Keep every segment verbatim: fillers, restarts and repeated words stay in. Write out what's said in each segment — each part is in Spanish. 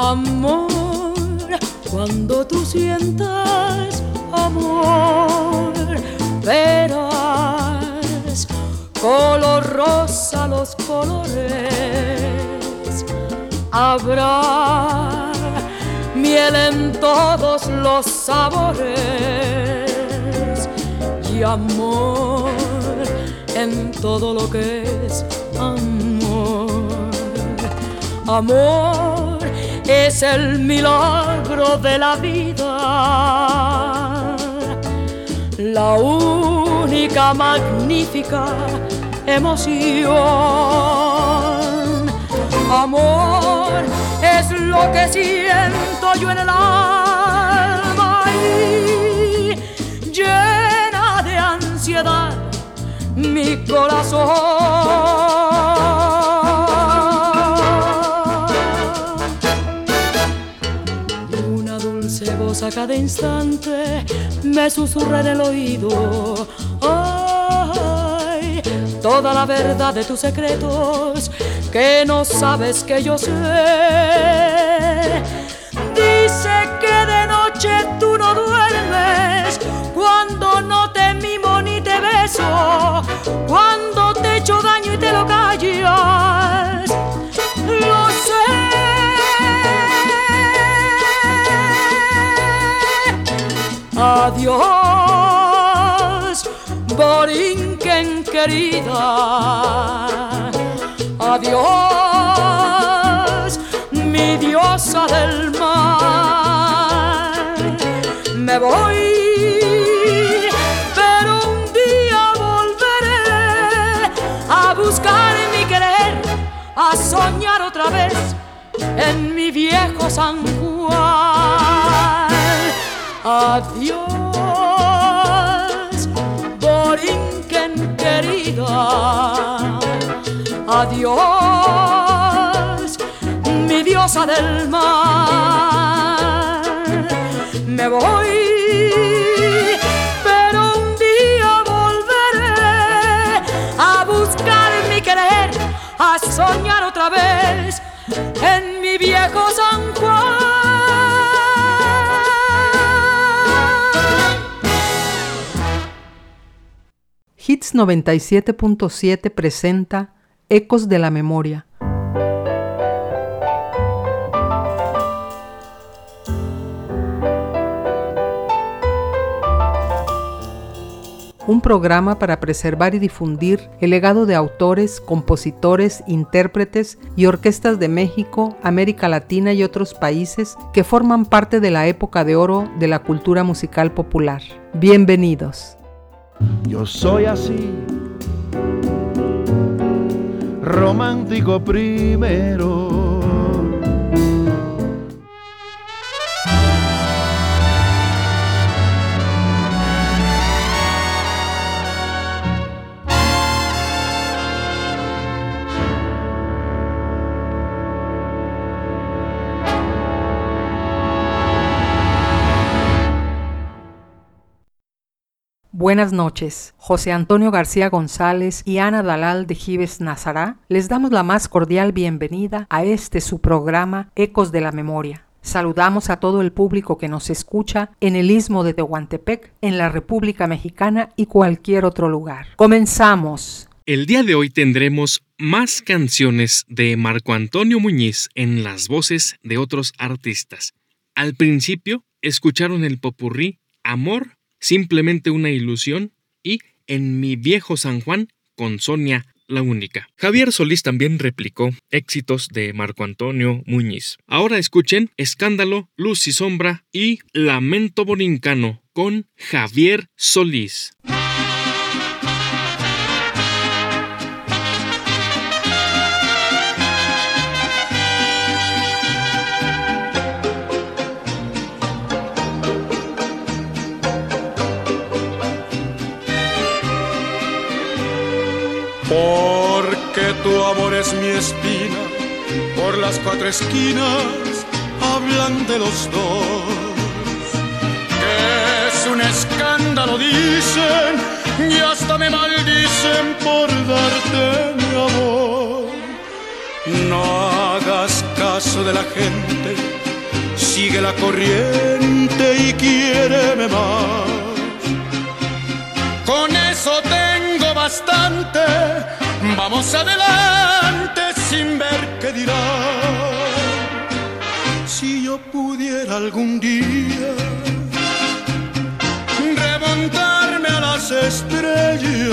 Amor, cuando tú sientas amor, verás color rosa los colores. Habrá miel en todos los sabores y amor en todo lo que es amor. Amor es el milagro de la vida, la única magnífica emoción. Amor es lo que siento yo en el alma y llena de ansiedad mi corazón. A cada instante me susurra en el oído, ay, toda la verdad de tus secretos que no sabes que yo sé. Dice que de noche tú no duermes, cuando no te mimo ni te beso, cuando te echo daño y te lo callas. Lo sé. Adiós, Borinquen querida. Adiós, mi diosa del mar. Me voy, pero un día volveré a buscar mi querer, a soñar otra vez en mi viejo San Juan. Adiós, Borinquen querida. Adiós, mi diosa del mar. Me voy, pero un día volveré a buscar mi querer, a soñar otra vez en mi viejo San Juan. Hits noventa y siete punto siete presenta Ecos de la Memoria. Un programa para preservar y difundir el legado de autores, compositores, intérpretes y orquestas de México, América Latina y otros países que forman parte de la época de oro de la cultura musical popular. Bienvenidos. Yo soy así, romántico primero. Buenas noches. José Antonio García González y Ana Dalal de Gives Nazará les damos la más cordial bienvenida a este su programa Ecos de la Memoria. Saludamos a todo el público que nos escucha en el Istmo de Tehuantepec, en la República Mexicana y cualquier otro lugar. ¡Comenzamos! El día de hoy tendremos más canciones de Marco Antonio Muñiz en las voces de otros artistas. Al principio escucharon el popurrí Amor, Simplemente una ilusión y En mi viejo San Juan con Sonia la Única. Javier Solís también replicó éxitos de Marco Antonio Muñiz. Ahora escuchen Escándalo, Luz y Sombra y Lamento Borincano con Javier Solís. Porque tu amor es mi espina, por las cuatro esquinas hablan de los dos. Que es un escándalo, dicen, y hasta me maldicen por darte mi amor. No hagas caso de la gente sigue la corriente y quiéreme más. Con eso tengo bastante, vamos adelante sin ver qué dirá. Si yo pudiera algún día remontarme a las estrellas,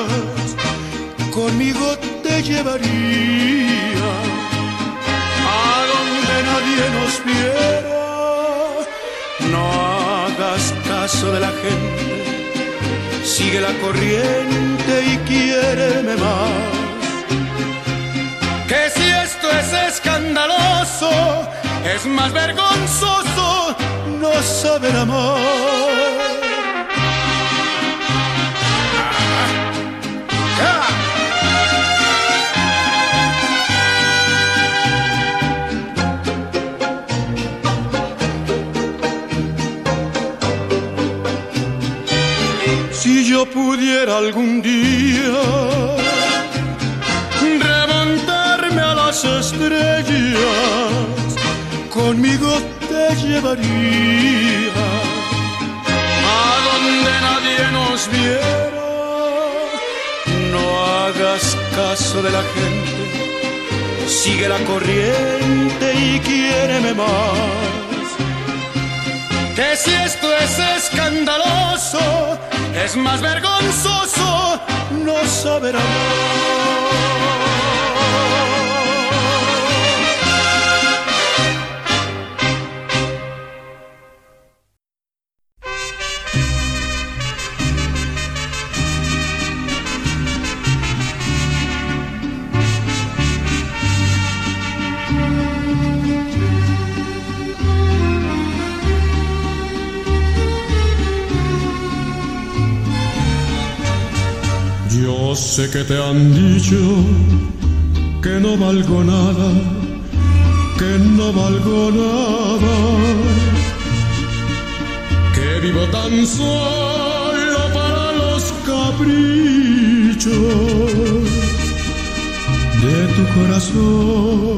conmigo te llevaría a donde nadie nos viera. No hagas caso de la gente, sigue la corriente y quiéreme más. Que si esto es escandaloso, es más vergonzoso no saber amar. Si yo pudiera algún día remontarme a las estrellas, conmigo te llevaría a donde nadie nos viera. No hagas caso de la gente, sigue la corriente y quiéreme más. Que si esto es escandaloso, es más vergonzoso no saber amar. Yo sé que te han dicho que no valgo nada, que no valgo nada, que vivo tan solo para los caprichos de tu corazón.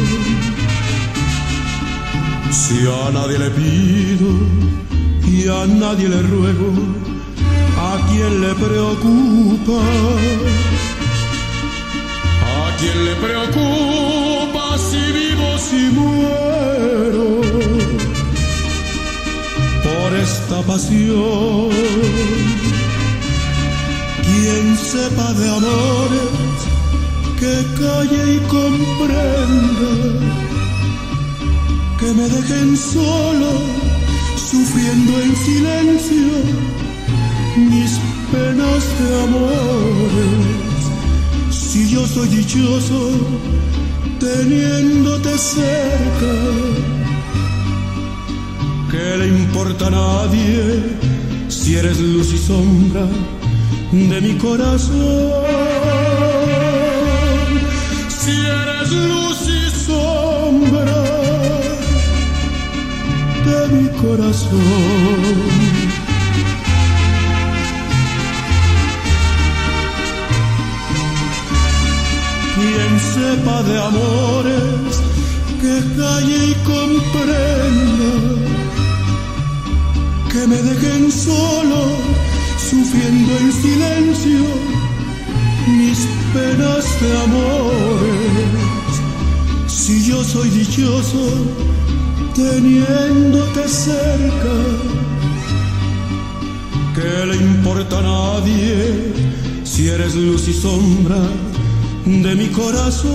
Si a nadie le pido y a nadie le ruego, ¿a quién le preocupa? ¿A quién le preocupa si vivo, si muero por esta pasión? Quien sepa de amores, que calle y comprenda, que me dejen solo, sufriendo en silencio mis penas de amores. Si yo soy dichoso teniéndote cerca, ¿qué le importa a nadie si eres luz y sombra de mi corazón? Si eres luz y sombra de mi corazón. Quien sepa de amores, que calle y comprenda, que me dejen solo, sufriendo en silencio mis penas de amores. Si yo soy dichoso teniéndote cerca, ¿qué le importa a nadie si eres luz y sombra de mi corazón?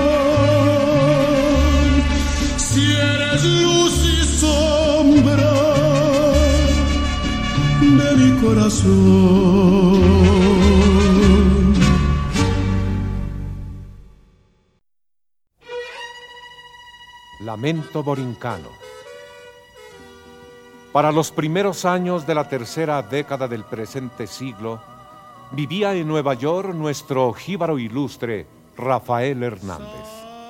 Si eres luz y sombra de mi corazón. Lamento borincano. Para los primeros años de la tercera década del presente siglo, vivía en Nueva York nuestro jíbaro ilustre, Rafael Hernández.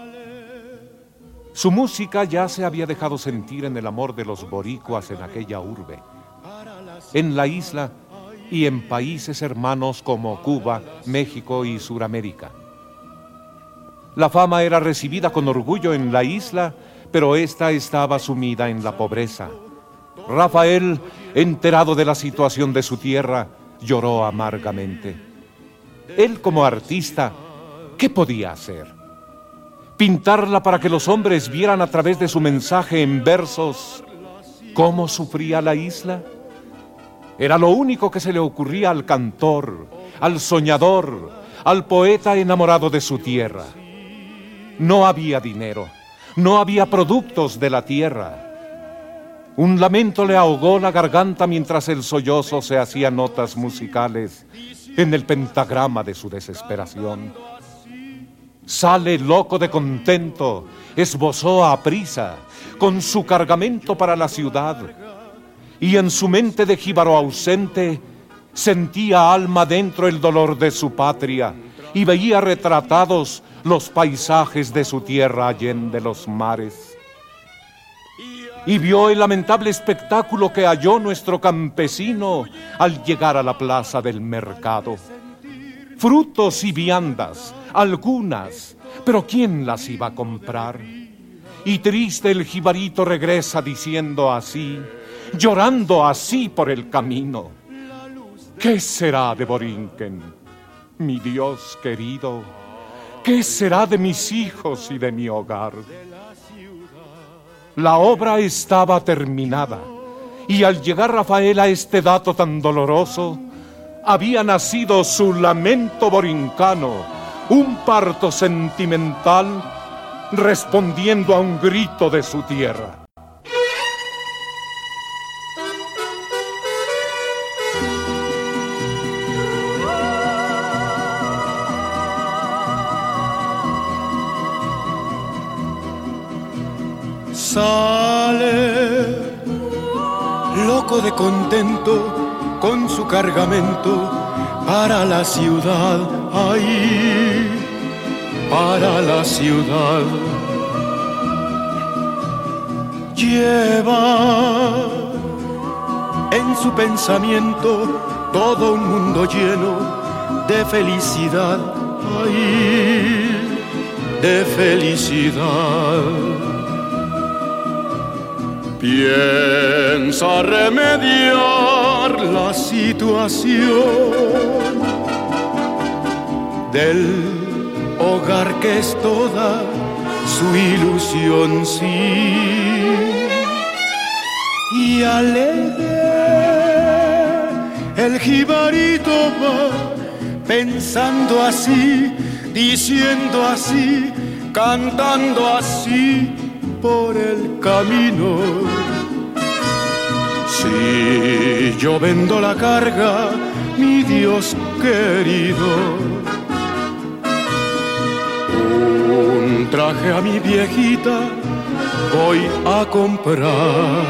Su música ya se había dejado sentir en el amor de los boricuas en aquella urbe, en la isla y en países hermanos como Cuba, México y Suramérica. La fama era recibida con orgullo en la isla, pero ésta estaba sumida en la pobreza. Rafael, enterado de la situación de su tierra, lloró amargamente. Él, como artista, ¿qué podía hacer? Pintarla para que los hombres vieran a través de su mensaje en versos cómo sufría la isla. Era lo único que se le ocurría al cantor, al soñador, al poeta enamorado de su tierra. No había dinero, no había productos de la tierra. Un lamento le ahogó la garganta mientras el sollozo se hacía notas musicales en el pentagrama de su desesperación. Sale loco de contento, esbozó a prisa con su cargamento para la ciudad, y en su mente de jíbaro ausente sentía alma dentro el dolor de su patria y veía retratados los paisajes de su tierra allende los mares. Y vio el lamentable espectáculo que halló nuestro campesino al llegar a la plaza del mercado. Frutos y viandas, algunas, pero ¿quién las iba a comprar? Y triste el jibarito regresa diciendo así, llorando así por el camino: ¿qué será de Borinquen, mi Dios querido? ¿Qué será de mis hijos y de mi hogar? La obra estaba terminada, y al llegar Rafael a este dato tan doloroso, había nacido su lamento borincano, un parto sentimental respondiendo a un grito de su tierra. Sale loco de contento con su cargamento para la ciudad, ay, para la ciudad. Lleva en su pensamiento todo un mundo lleno de felicidad, ay, de felicidad. Piensa remediar la situación del hogar que es toda su ilusión, sí. Y alegre el jibarito va pensando así, diciendo así, cantando así por el camino. Si yo vendo la carga, mi Dios querido, un traje a mi viejita voy a comprar.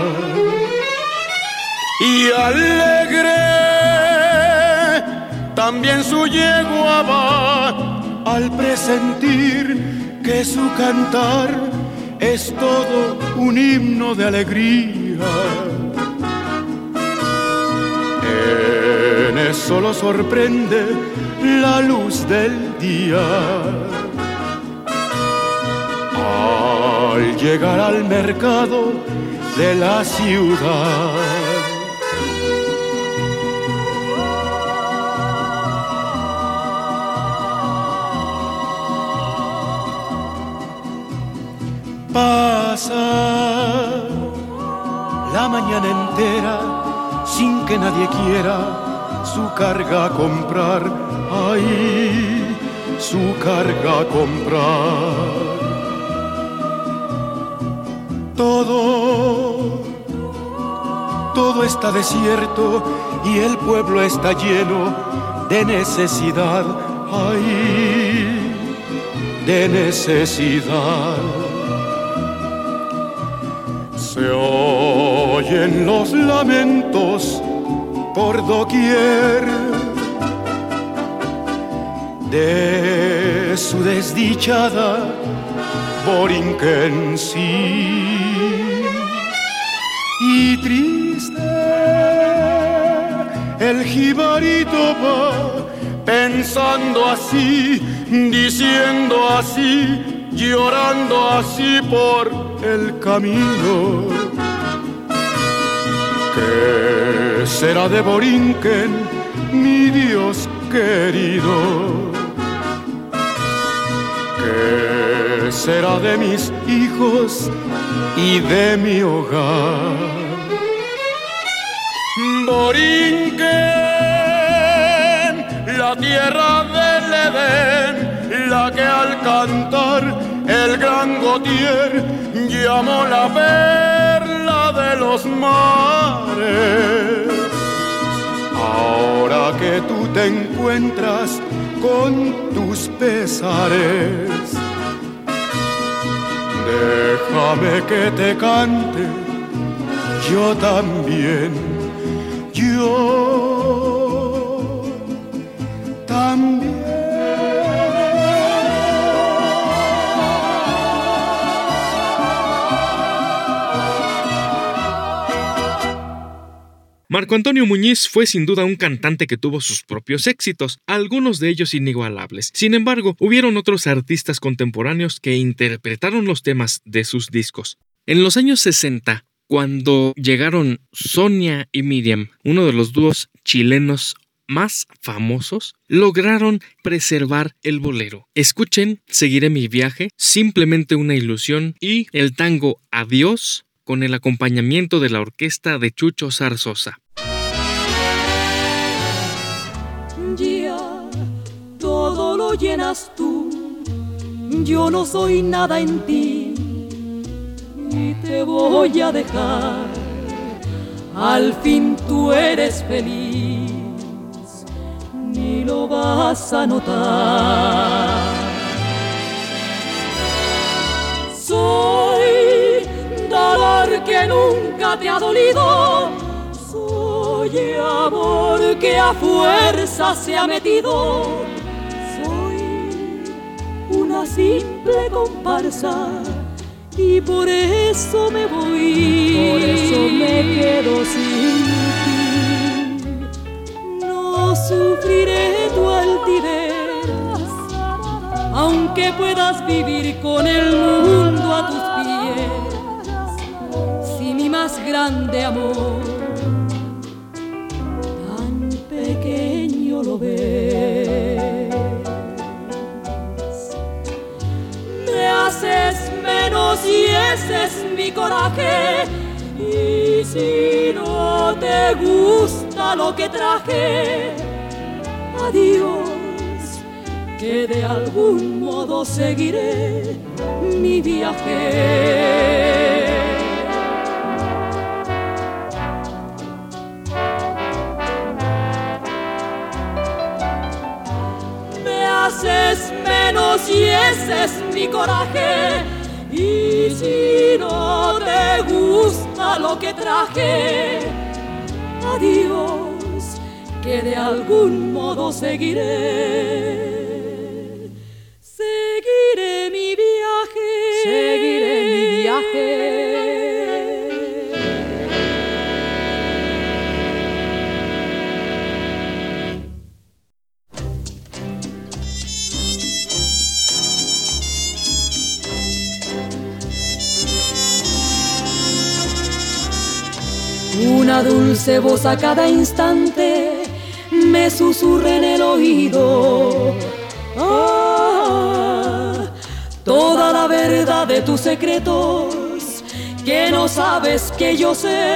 Y alegre también su yegua va al presentir que su cantar es todo un himno de alegría. En eso lo sorprende la luz del día. Al llegar al mercado de la ciudad, pasa la mañana entera sin que nadie quiera su carga comprar, ay, su carga comprar. Todo, todo está desierto y el pueblo está lleno de necesidad, ay, de necesidad. Se oyen los lamentos por doquier de su desdichada Borinquen, sí. Y triste el jibarito va pensando así, diciendo así, llorando así por el camino. ¿Qué será de Borinquen, mi Dios querido? ¿Qué será de mis hijos y de mi hogar? Borinquen, la tierra del Edén, la que al cantar el gran Gautier llamó la perla de los mares. Ahora que tú te encuentras con tus pesares, déjame que te cante yo también, yo también. Marco Antonio Muñiz fue sin duda un cantante que tuvo sus propios éxitos, algunos de ellos inigualables. Sin embargo, hubieron otros artistas contemporáneos que interpretaron los temas de sus discos. En los años sesenta, cuando llegaron Sonia y Miriam, uno de los dúos chilenos más famosos, lograron preservar el bolero. Escuchen Seguiré mi viaje, Simplemente una ilusión y el tango Adiós, con el acompañamiento de la orquesta de Chucho Zarzosa. Ya todo lo llenas tú, yo no soy nada en ti y te voy a dejar. Al fin tú eres feliz, ni lo vas a notar. Soy dolor que nunca te ha dolido, soy amor que a fuerza se ha metido, soy una simple comparsa y por eso me voy, por eso me quedo sin ti. No sufriré tu altivez, aunque puedas vivir con el mundo a tus pies. Más grande amor, tan pequeño lo ves. Me haces menos y ese es mi coraje. Y si no te gusta lo que traje, adiós, que de algún modo seguiré mi viaje. Haces menos y ese es mi coraje. Y si no te gusta lo que traje, adiós, que de algún modo seguiré. Seguiré mi viaje. Seguiré mi viaje. Una dulce voz a cada instante me susurra en el oído, ah, toda la verdad de tus secretos que no sabes que yo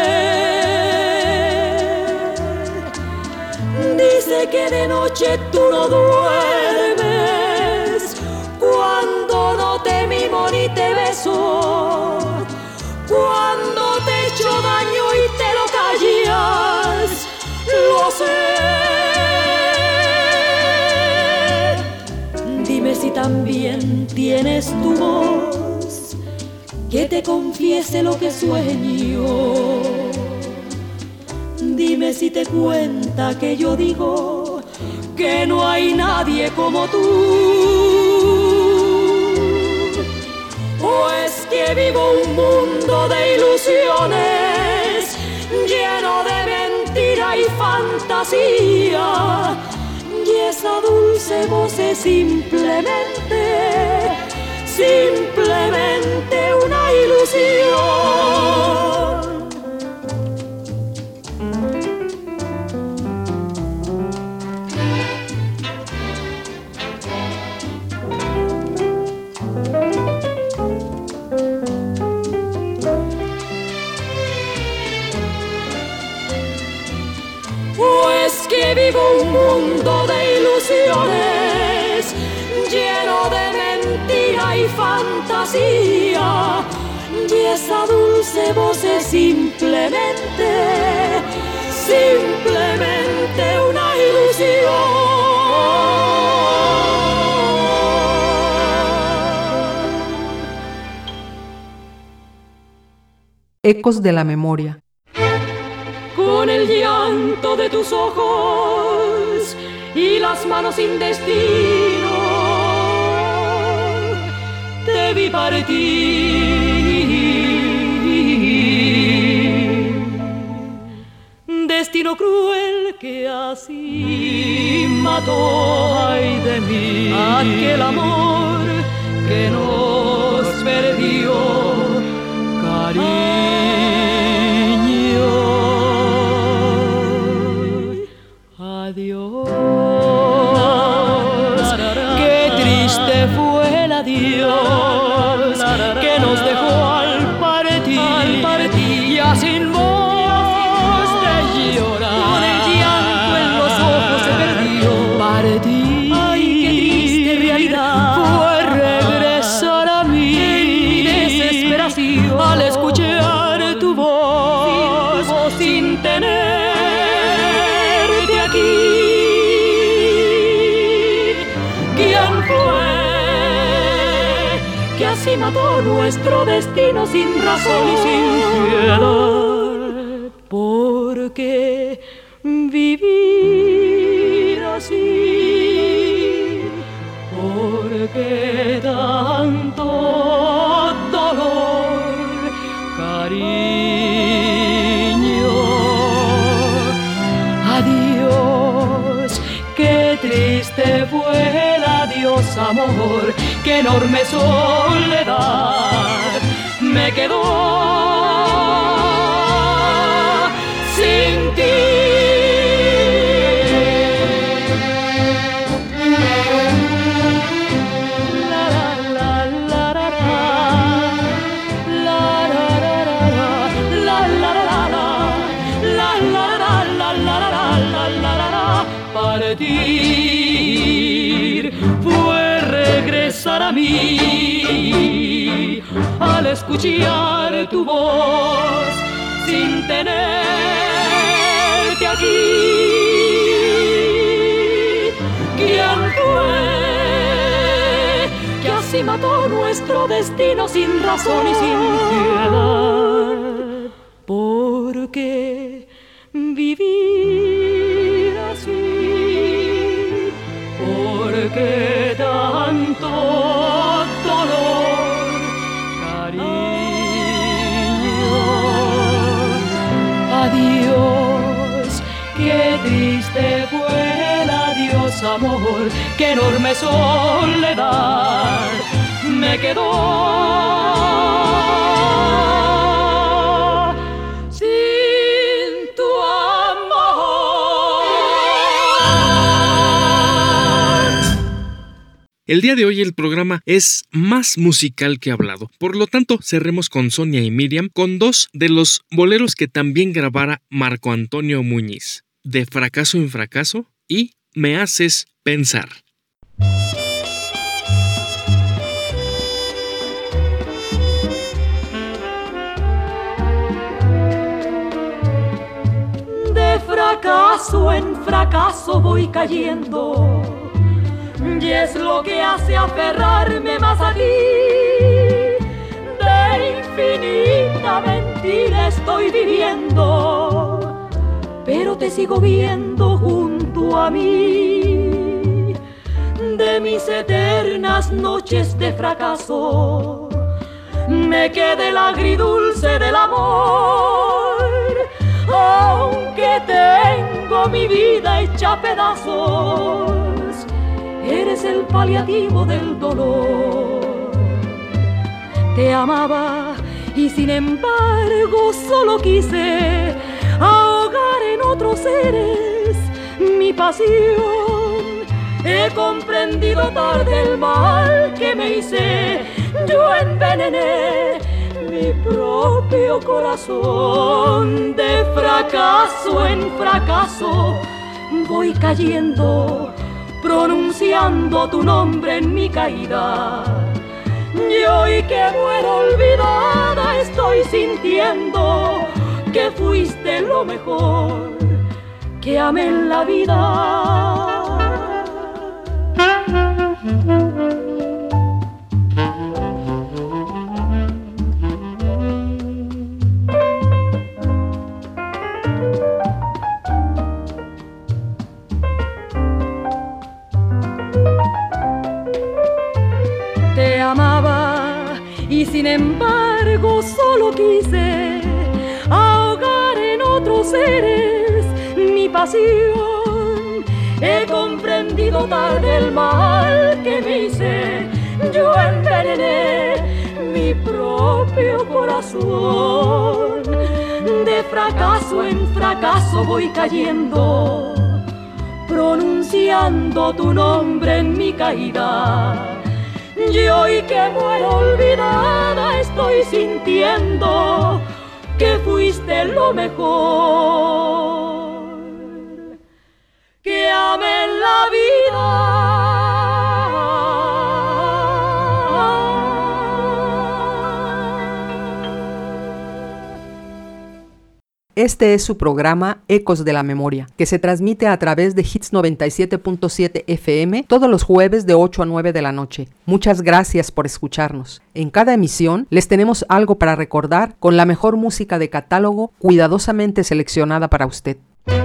sé. Dice que de noche tú no duermes cuando no te mimo ni te beso, cuando te echo daño y te lo callas, lo sé. Dime si también tienes tu voz, que te confiese lo que sueño. Dime si te cuenta que yo digo que no hay nadie como tú. ¿O es que vivo un mundo de ilusiones lleno de mentira y fantasía? Y esa dulce voz es simplemente, simplemente mundo de ilusiones, lleno de mentira y fantasía, y esa dulce voz es simplemente, simplemente una ilusión. Ecos de la memoria. Con el llanto de tus ojos y las manos sin destino, te vi partir. Destino cruel que así mató, ay de mí, aquel amor que nos perdió, cariño. Adiós, qué triste fue el adiós que nos dejó al partir, al partir ya sin voz de llorar, con el llanto en los ojos se perdió. Partir, ay qué triste realidad fue regresar a mí en mi desesperación al escuchar tu voz, tu voz sin tener. Así mató nuestro destino sin razón y sin piedad. Porque vivir así, porque tanto dolor, cariño. Adiós, qué triste fue el adiós, amor. Qué enorme soledad me quedó sin ti. La la la la la la la la la la la. Partir fue regresar a mí al escuchar tu voz sin tenerte aquí. ¿Quién fue que así mató nuestro destino sin razón y sin piedad? Porque vivir así, porque tanto dolor, cariño. Adiós, qué triste fue el adiós, amor. Qué enorme soledad me quedó sin tu amor. El día de hoy el programa es más musical que hablado. Por lo tanto, cerremos con Sonia y Miriam con dos de los boleros que también grabara Marco Antonio Muñiz: De fracaso en fracaso y Me haces pensar. De fracaso en fracaso voy cayendo, y es lo que hace aferrarme más a ti. De infinita mentira estoy viviendo, pero te sigo viendo junto a mí. De mis eternas noches de fracaso me queda el agridulce del amor. Aunque tengo mi vida hecha a pedazos, eres el paliativo del dolor. Te amaba y sin embargo solo quise ahogar en otros seres mi pasión. He comprendido tarde el mal que me hice, yo envenené mi propio corazón. De fracaso en fracaso voy cayendo, pronunciando tu nombre en mi caída. Y hoy que muero olvidada estoy sintiendo que fuiste lo mejor que amé en la vida. Te amaba y sin embargo solo quise ahogar en otros seres mi pasión. He comprendido tarde el mal que me hice, yo envenené mi propio corazón. De fracaso en fracaso voy cayendo, pronunciando tu nombre en mi caída. Y hoy que muero olvidada estoy sintiendo que fuiste lo mejor que amé en la vida. Este es su programa Ecos de la Memoria, que se transmite a través de Hits noventa y siete punto siete F M todos los jueves de ocho a nueve de la noche. Muchas gracias por escucharnos. En cada emisión les tenemos algo para recordar con la mejor música de catálogo cuidadosamente seleccionada para usted.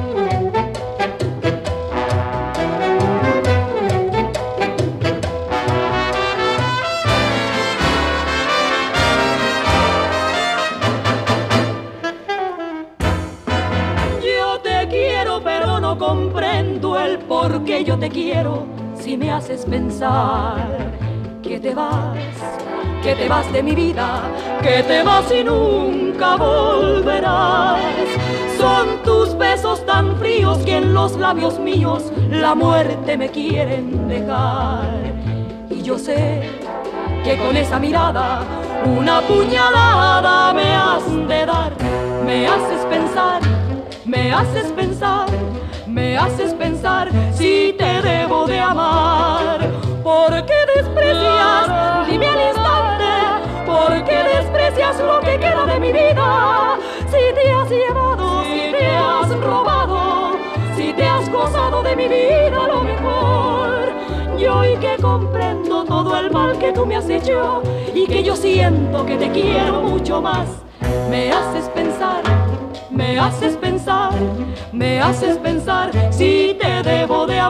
Comprendo el por qué yo te quiero, si me haces pensar que te vas, que te vas de mi vida, que te vas y nunca volverás. Son tus besos tan fríos que en los labios míos la muerte me quieren dejar. Y yo sé que con esa mirada una puñalada me has de dar. Me haces pensar, me haces pensar, me haces pensar si te debo de amar. ¿Por qué desprecias? Dime al instante, ¿por qué desprecias lo que queda de mi vida? Si te has llevado, si te has robado, si te has gozado de mi vida lo mejor. Y hoy que comprendo todo el mal que tú me has hecho y que yo siento que te quiero mucho más, me haces pensar, me haces pensar, me haces pensar si te debo de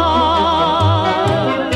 amar.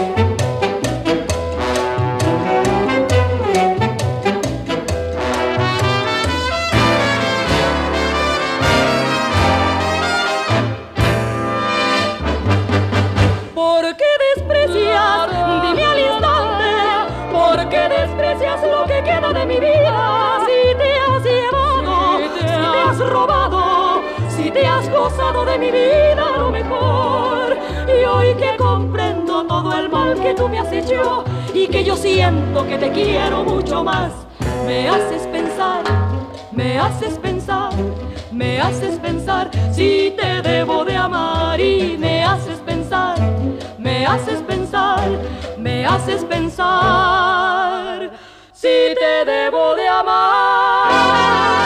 ¿Por qué desprecias? Dime al instante, ¿por qué desprecias lo que queda de mi vida? Si te has llevado, si te has robado, si te has gozado de mi vida lo mejor. Y hoy que comprendo todo el mal que tú me has hecho y que yo siento que te quiero mucho más, me haces pensar, me haces pensar, me haces pensar si te debo de amar. Y me haces pensar, me haces pensar, me haces pensar si te debo de amar.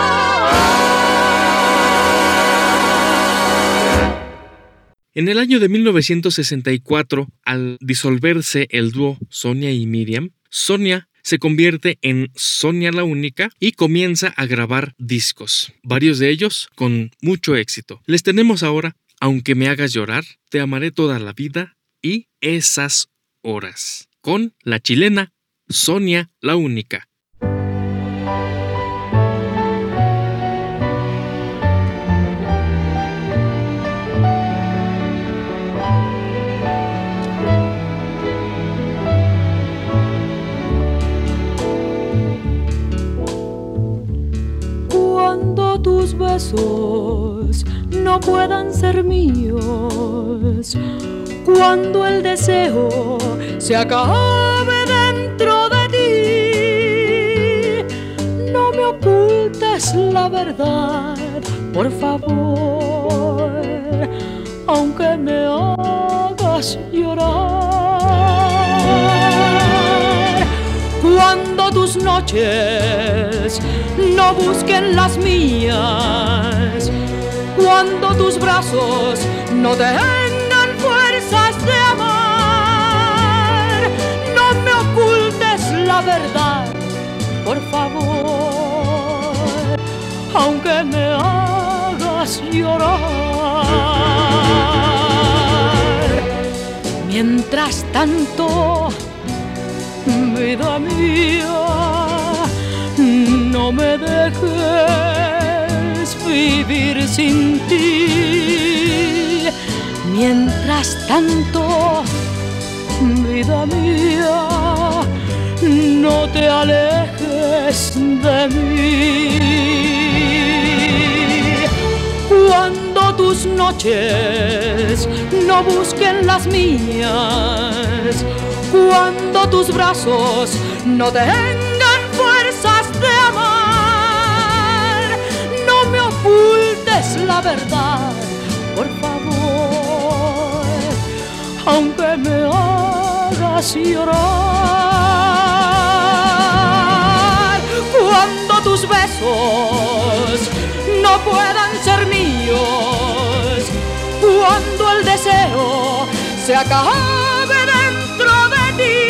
En el año de mil novecientos sesenta y cuatro, al disolverse el dúo Sonia y Miriam, Sonia se convierte en Sonia la Única y comienza a grabar discos, varios de ellos con mucho éxito. Les tenemos ahora Aunque me hagas llorar, Te amaré toda la vida y Esas horas, con la chilena Sonia la Única. Cuando tus besos no puedan ser míos, cuando el deseo se acabe dentro de ti, no me ocultes la verdad, por favor. aunque me hagas llorar. Cuando tus noches no busquen las mías, cuando tus brazos no tengan fuerzas de amar, no me ocultes la verdad, por favor, aunque me hagas llorar. Mientras tanto, vida mía, no me dejes vivir sin ti. Mientras tanto, vida mía, no te alejes de mí. Cuando tus noches no busquen las mías, cuando tus brazos no tengan fuerzas de amar, no me ocultes la verdad, por favor, aunque me hagas llorar. Cuando tus besos no puedan ser míos, cuando el deseo se acabe dentro de ti,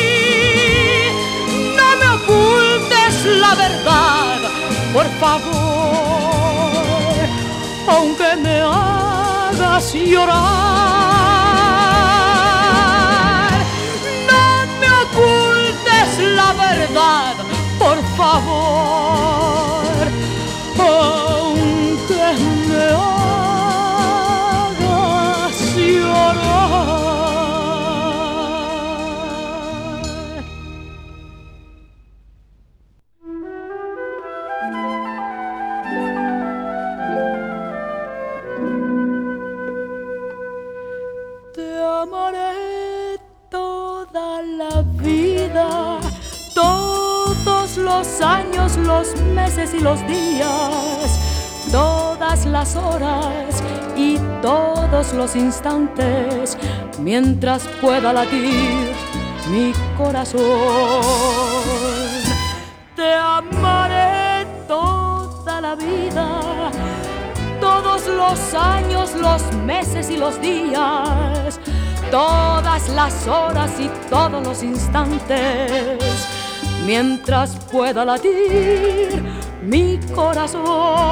no me ocultes la verdad, por favor, aunque me hagas llorar. No me ocultes la verdad, por favor, aunque me hagas llorar. Te amaré toda la vida, todos los años, los meses y los días, todas las horas y todos los instantes, mientras pueda latir mi corazón. Te amaré toda la vida, todos los años, los meses y los días, todas las horas y todos los instantes, mientras pueda latir mi corazón.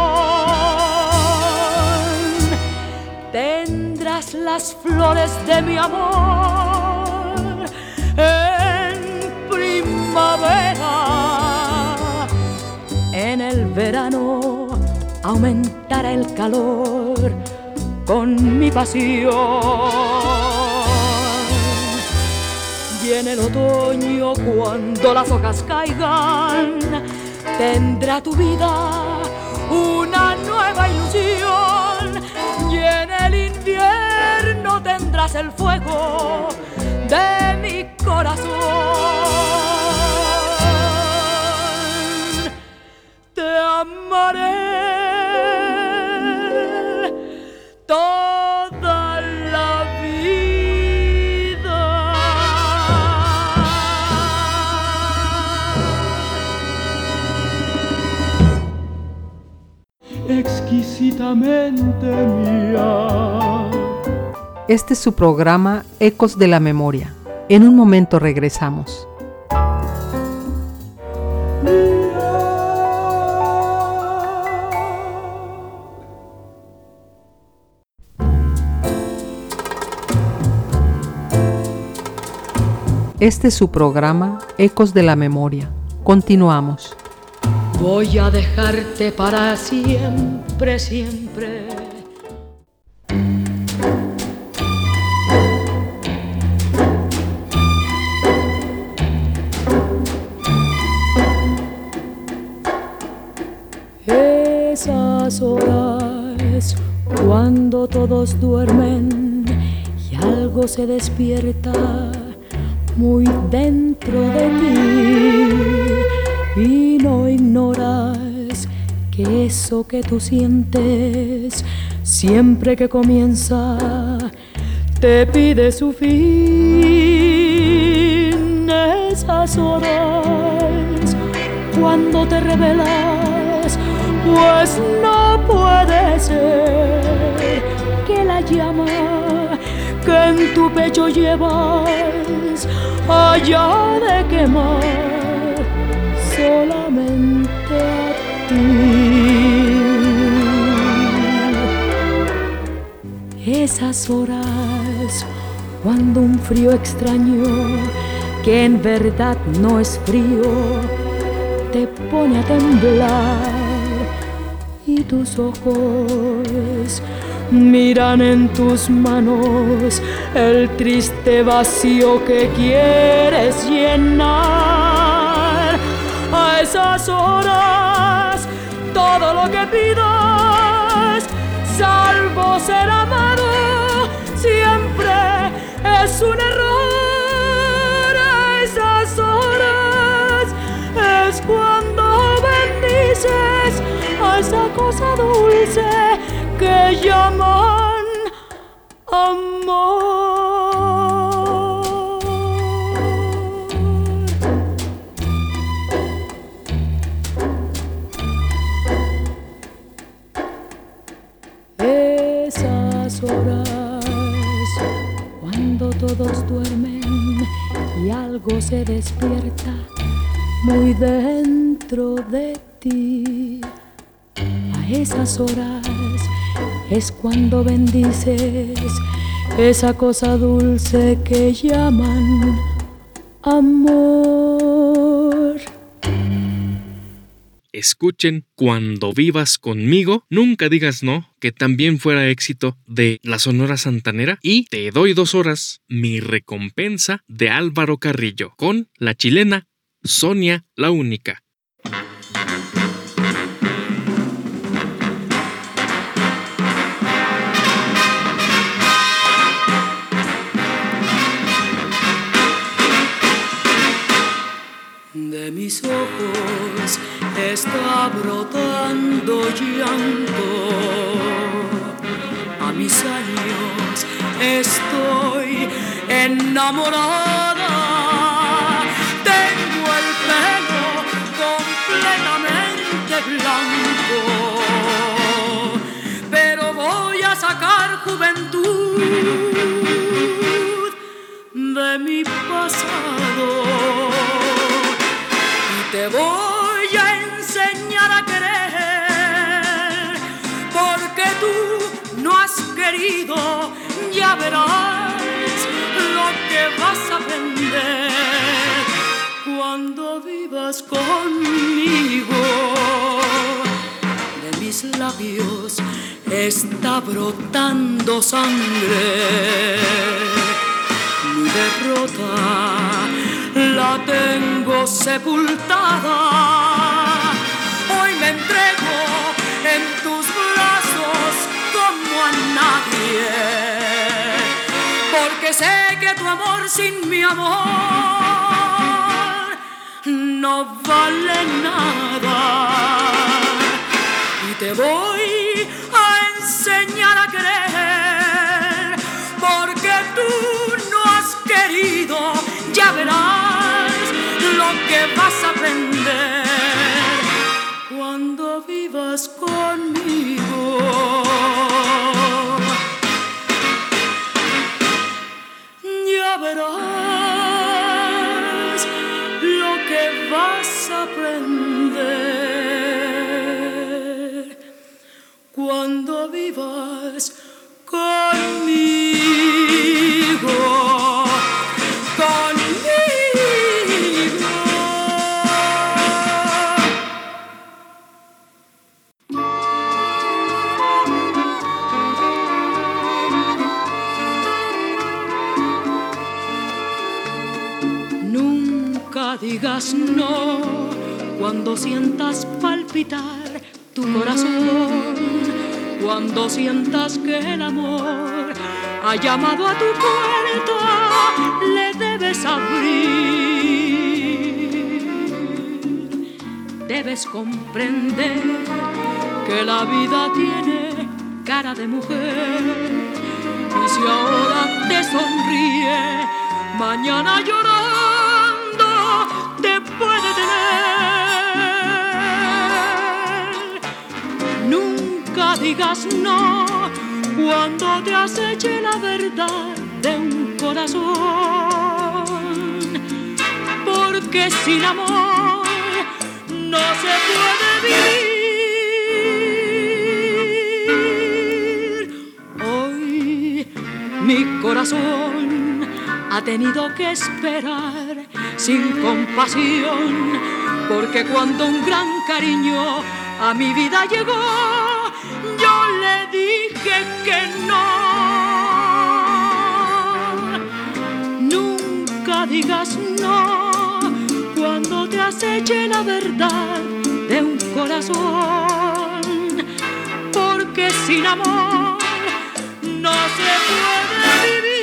Tendrás las flores de mi amor en primavera, en el verano aumentará el calor con mi pasión, y en el otoño, cuando las hojas caigan, tendrá tu vida una nueva ilusión, y en el invierno tendrás el fuego de mi corazón. Te amaré toda la vida. Exquisitamente mía. Este es su programa Ecos de la Memoria. En un momento regresamos. Este es su programa Ecos de la Memoria. Continuamos. Voy a dejarte para siempre, siempre. Esas horas cuando todos duermen y algo se despierta muy dentro de ti, y no ignoras que eso que tú sientes siempre que comienza te pide su fin. Esas horas cuando te revelas, pues no puede ser que la llama que en tu pecho llevas haya de quemar solamente a ti. Esas horas cuando un frío extraño que en verdad no es frío te pone a temblar y tus ojos miran en tus manos el triste vacío que quieres llenar. A esas horas todo lo que pidas, salvo ser amado, siempre es un error. A esas horas es cuando bendices a esa cosa dulce que llaman amor. Esas horas cuando todos duermen y algo se despierta muy dentro de ti. A esas horas es cuando bendices esa cosa dulce que llaman amor. Escuchen Cuando vivas conmigo, nunca digas no, que también fuera éxito de la Sonora Santanera, y Te doy dos horas, mi recompensa, de Álvaro Carrillo, con la chilena Sonia la Única. De mis ojos está brotando llanto, a mis años estoy enamorada, tengo el pelo completamente blanco, pero voy a sacar juventud de mi pasado. Te voy a enseñar a querer, porque tú no has querido, ya verás lo que vas a aprender cuando vivas conmigo. De mis labios está brotando sangre, mi derrota la tengo sepultada. Hoy me entrego en tus brazos como a nadie, porque sé que tu amor sin mi amor no vale nada. Y te voy a enseñar a querer, porque tú no has querido, ya verás lo que vas a aprender cuando vivas conmigo. Ya verás lo que vas a aprender cuando vivas conmigo. Digas no cuando sientas palpitar tu corazón, cuando sientas que el amor ha llamado a tu puerta, le debes abrir. Debes debes comprender que la vida tiene cara de mujer. Y si ahora te sonríe, mañana llorando te puede tener. Nunca digas no cuando te aceche la verdad de un corazón, porque sin amor no se puede vivir. Hoy mi corazón ha tenido que esperar sin compasión, porque cuando un gran cariño a mi vida llegó, yo le dije que no. Nunca digas no cuando te aceche la verdad de un corazón, porque sin amor no se puede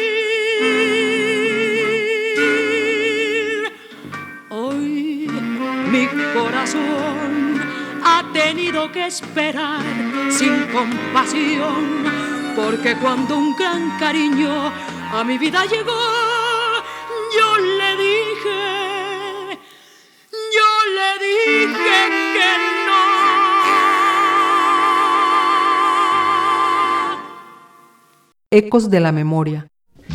vivir. Hoy mi corazón ha tenido que esperar sin compasión, porque cuando un gran cariño a mi vida llegó, yo le dije, yo le dije que no. Ecos de la memoria.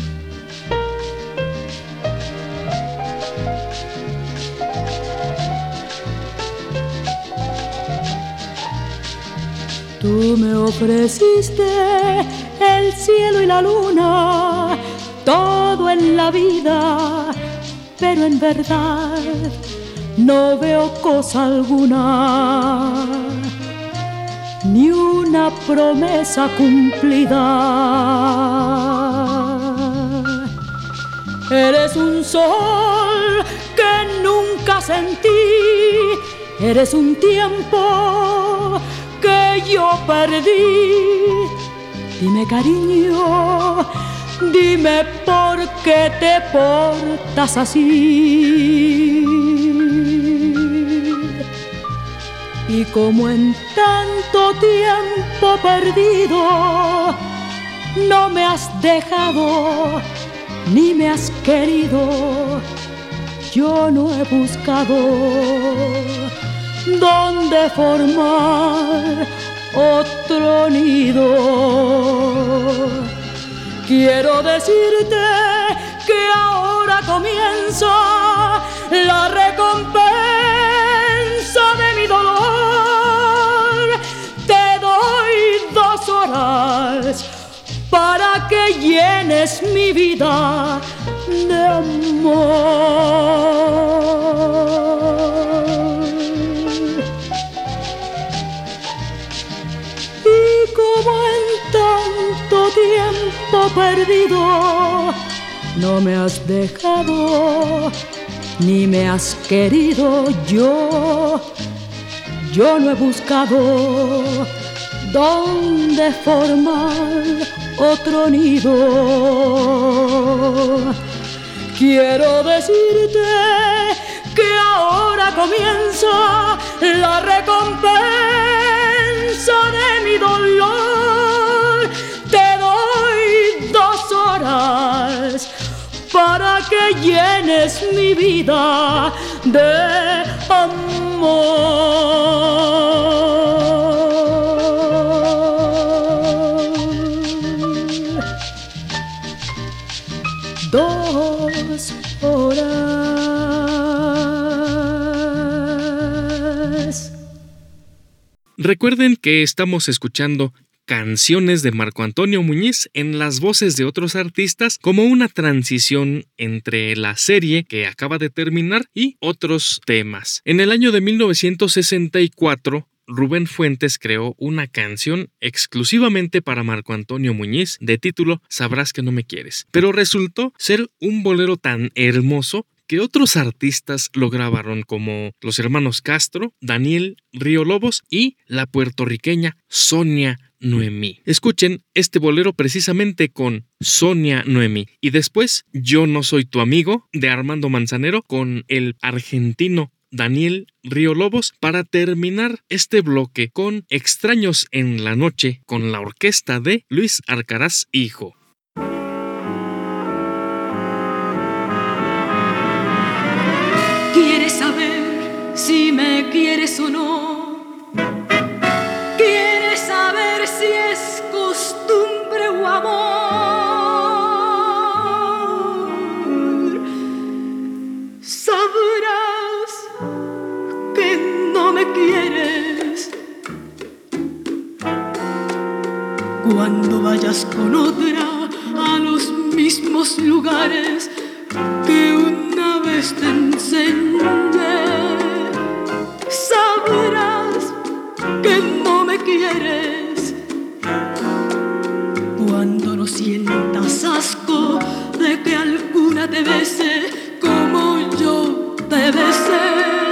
Tú me ofreciste el cielo y la luna, todo en la vida, pero en verdad no veo cosa alguna, ni una promesa cumplida. Eres un sol que nunca sentí, eres un tiempo que yo perdí. Dime, cariño, dime por qué te portas así. Y como en tanto tiempo perdido no me has dejado ni me has querido, yo no he buscado dónde formar otro nido. Quiero decirte que ahora comienza la recompensa de mi dolor. Te doy dos horas para que llenes mi vida de amor. Y como en tanto tiempo perdido no me has dejado ni me has querido, yo, yo no he buscado dónde formar otro nido. Quiero decirte que ahora comienza la recompensa de mi dolor. Te doy dos horas para que llenes mi vida de amor. Dos horas. Recuerden que estamos escuchando canciones de Marco Antonio Muñiz en las voces de otros artistas como una transición entre la serie que acaba de terminar y otros temas. En el año de mil novecientos sesenta y cuatro, Rubén Fuentes creó una canción exclusivamente para Marco Antonio Muñiz de título Sabrás que no me quieres, pero resultó ser un bolero tan hermoso que otros artistas lo grabaron, como los hermanos Castro, Daniel Río Lobos y la puertorriqueña Sonia Noemí. Escuchen este bolero precisamente con Sonia Noemí y después Yo no soy tu amigo de Armando Manzanero con el argentino Daniel Río Lobos para terminar este bloque con Extraños en la Noche con la orquesta de Luis Arcaraz Hijo. ¿Quieres saber si me quieres o no? ¿Quieres saber si es costumbre o amor? Sabrás que no me quieres cuando vayas con otra a los mismos lugares que una vez te enseñé. Sabrás que no me quieres cuando no sientas asco de que alguna te bese como yo te besé.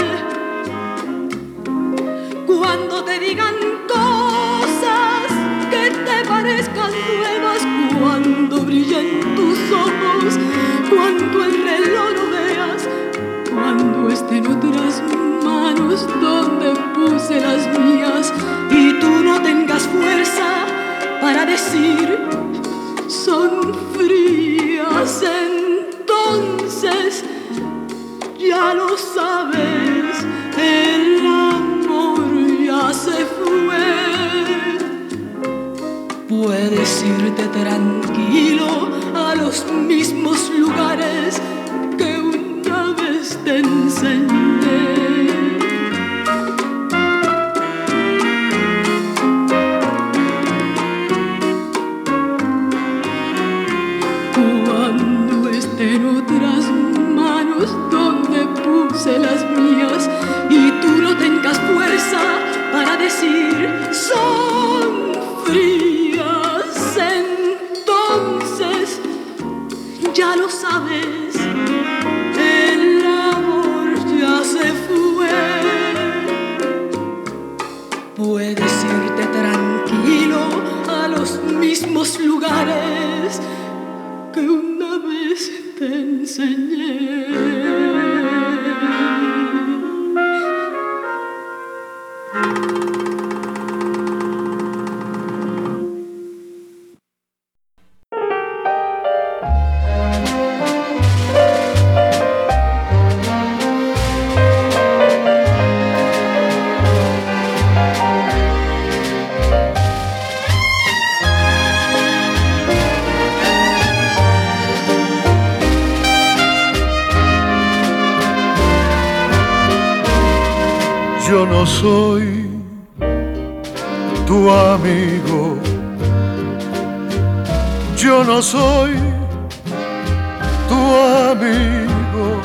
Cuando te digan cosas que te parezcan nuevas, cuando brillen tus ojos, cuando el reloj lo veas, cuando estén otras manos donde puse las mías y tú no tengas fuerza para decir son frías, entonces ya lo sabes, el amor ya se fue. Puedes irte tranquilo a los mismos lugares que una vez te enseñé. Cuando estén otras manos donde puse las mías y tú no tengas fuerza para decir son frías, entonces ya lo sabes, el amor ya se fue. Puedes irte tranquilo a los mismos lugares que una vez te enseñé. Yo no soy tu amigo, yo no soy tu amigo.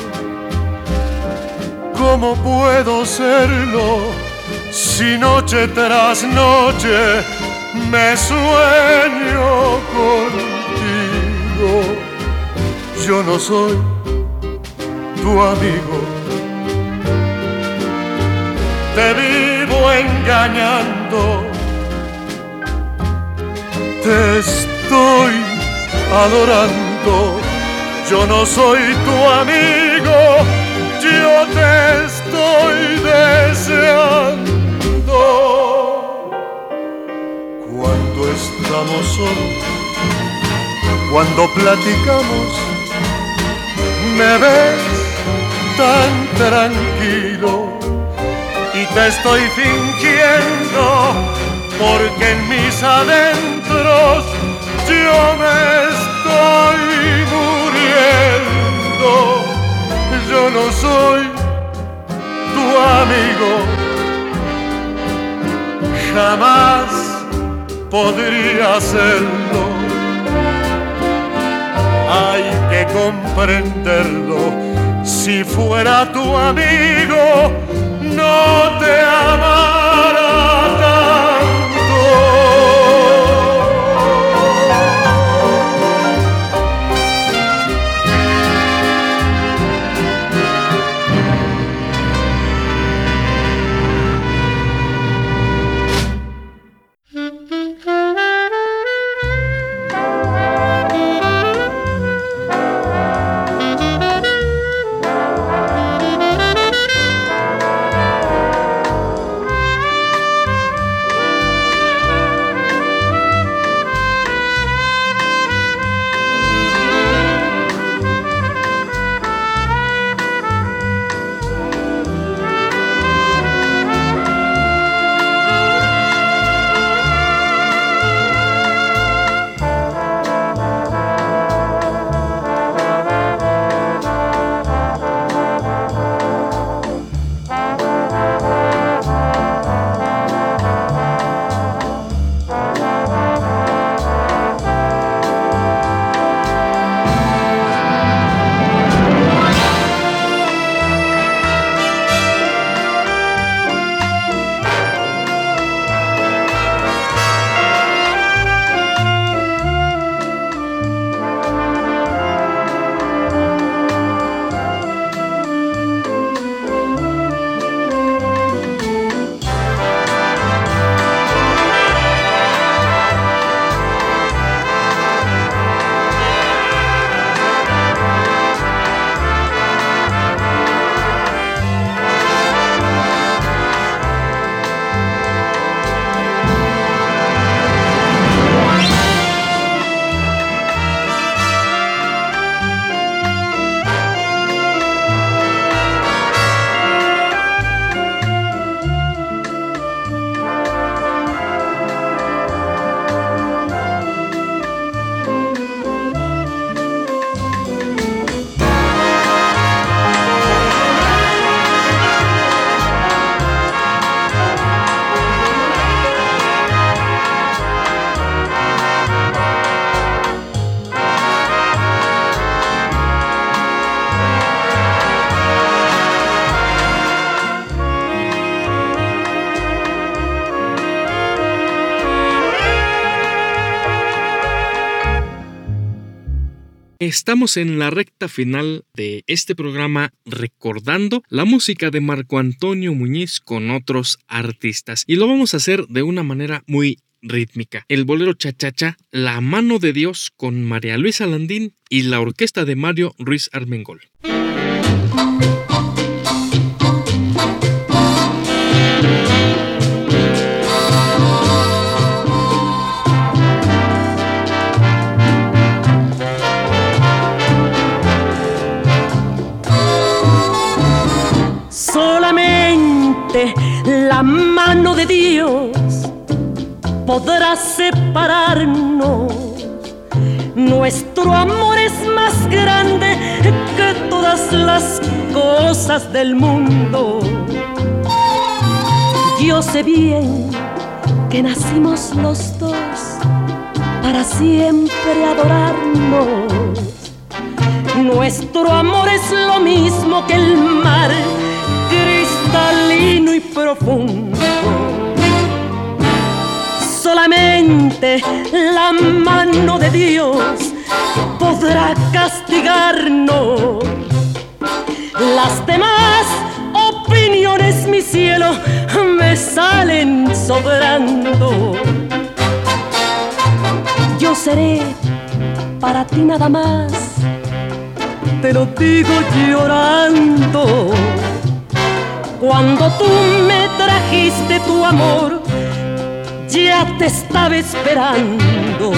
¿Cómo puedo serlo si noche tras noche me sueño contigo? Yo no soy tu amigo, te vivo engañando, te estoy adorando. Yo no soy tu amigo, yo te estoy deseando. Cuando estamos solos, cuando platicamos, me ves tan tranquilo y te estoy fingiendo, porque en mis adentros yo me estoy muriendo. Yo no soy tu amigo, jamás podría serlo. Hay que comprenderlo, si fuera tu amigo no te amará tanto. Estamos en la recta final de este programa recordando la música de Marco Antonio Muñiz con otros artistas. Y lo vamos a hacer de una manera muy rítmica. El bolero cha-cha-cha, La mano de Dios con María Luisa Landín y la orquesta de Mario Ruiz Armengol. Solamente la mano de Dios podrá separarnos. Nuestro amor es más grande que todas las cosas del mundo. Yo sé bien que nacimos los dos para siempre adorarnos. Nuestro amor es lo mismo que el mar, cristalino y profundo. Solamente la mano de Dios podrá castigarnos. Las demás opiniones, mi cielo, me salen sobrando. Yo seré para ti nada más, te lo digo llorando. Cuando tú me trajiste tu amor, ya te estaba esperando.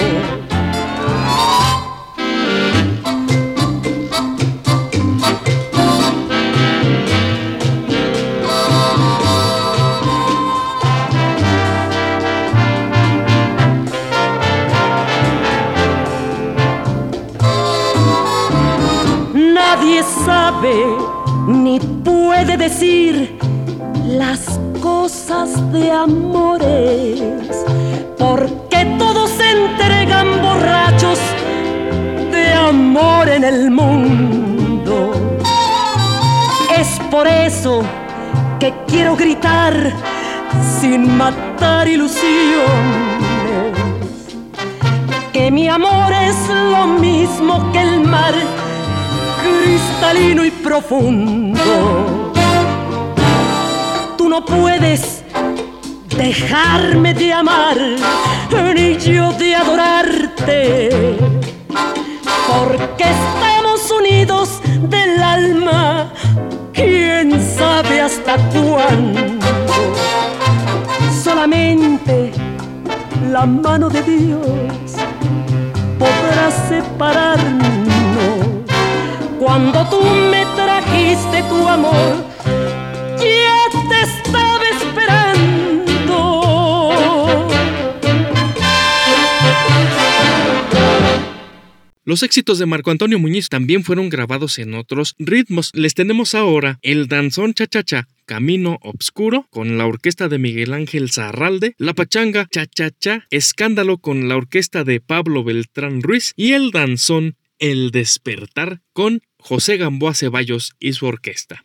Nadie sabe ni puede decir las cosas de amores, porque todos se entregan borrachos de amor en el mundo. Es por eso que quiero gritar sin matar ilusiones, que mi amor es lo mismo que el mar, cristalino y profundo. Tú no puedes dejarme de amar, ni yo de adorarte, porque estamos unidos del alma, quién sabe hasta cuándo. Solamente la mano de Dios podrá separarnos. Cuando tú me trajiste tu amor, ya te estaba esperando. Los éxitos de Marco Antonio Muñiz también fueron grabados en otros ritmos. Les tenemos ahora el danzón cha-cha-cha, Camino Obscuro, con la orquesta de Miguel Ángel Zarralde, la pachanga cha-cha-cha, Escándalo, con la orquesta de Pablo Beltrán Ruiz, y el danzón El Despertar, con José Gamboa Ceballos y su orquesta.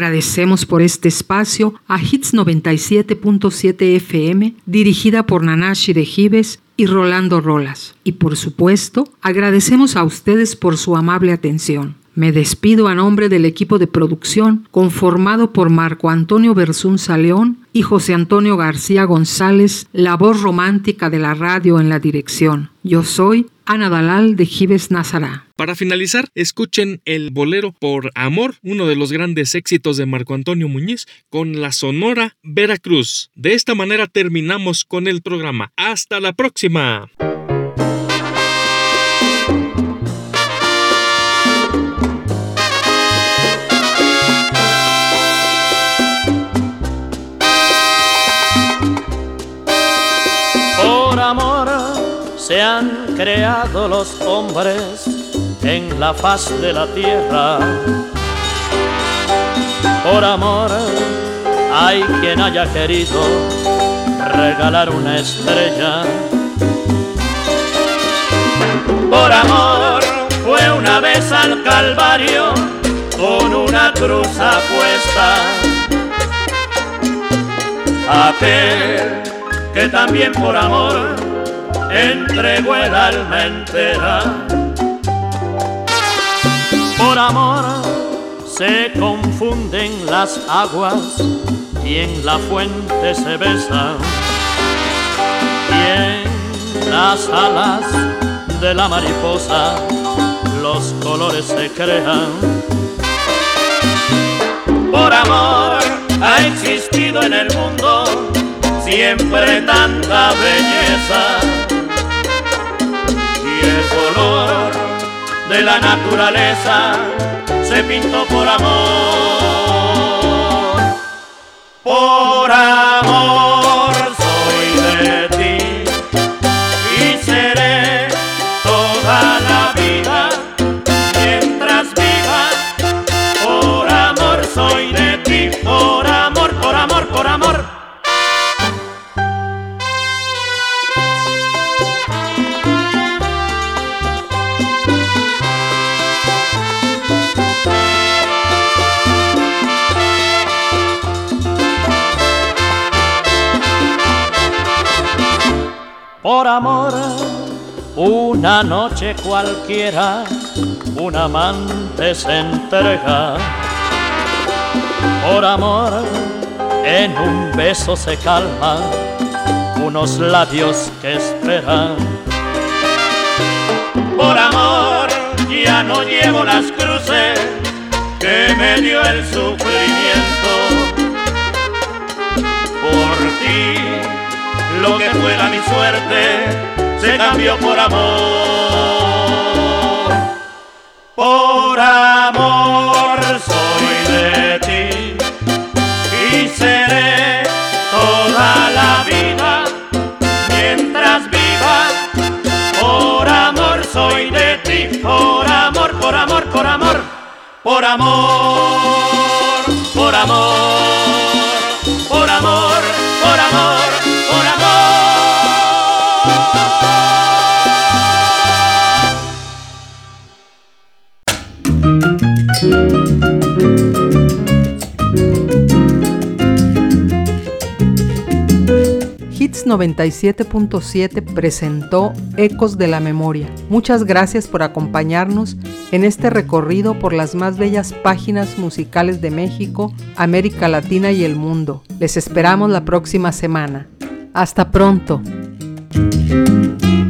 Agradecemos por este espacio a Hits noventa y siete punto siete F M, dirigida por Nanashi de Gives y Rolando Rolas. Y por supuesto, agradecemos a ustedes por su amable atención. Me despido a nombre del equipo de producción conformado por Marco Antonio Bersunza León y José Antonio García González, la voz romántica de la radio en la dirección. Yo soy Ana Dalal de Gives Nazará. Para finalizar, escuchen el bolero Por Amor, uno de los grandes éxitos de Marco Antonio Muñiz, con la Sonora Veracruz. De esta manera terminamos con el programa. ¡Hasta la próxima! Por amor se han creado los hombres en la faz de la tierra. Por amor hay quien haya querido regalar una estrella. Por amor fue una vez al Calvario con una cruz apuesta. Aquel que también por amor entregó el alma entera. Por amor se confunden las aguas y en la fuente se besan, y en las alas de la mariposa los colores se crean. Por amor ha existido en el mundo siempre tanta belleza, y el color de la naturaleza se pintó por amor. Por amor soy de ti y seré toda la vida mientras viva. Por amor soy de ti, por amor, por amor, por amor. Por amor, una noche cualquiera, un amante se entrega. Por amor, en un beso se calma unos labios que esperan. Por amor, ya no llevo las cruces que me dio el sufrimiento. Por ti, lo que fuera mi suerte se cambió por amor. Por amor soy de ti y seré toda la vida mientras viva. Por amor soy de ti, por amor, por amor, por amor, por amor, por amor, por amor, por amor. Por amor. Hits noventa y siete punto siete presentó Ecos de la Memoria. Muchas gracias por acompañarnos en este recorrido por las más bellas páginas musicales de México, América Latina y el mundo. Les esperamos la próxima semana. Hasta pronto.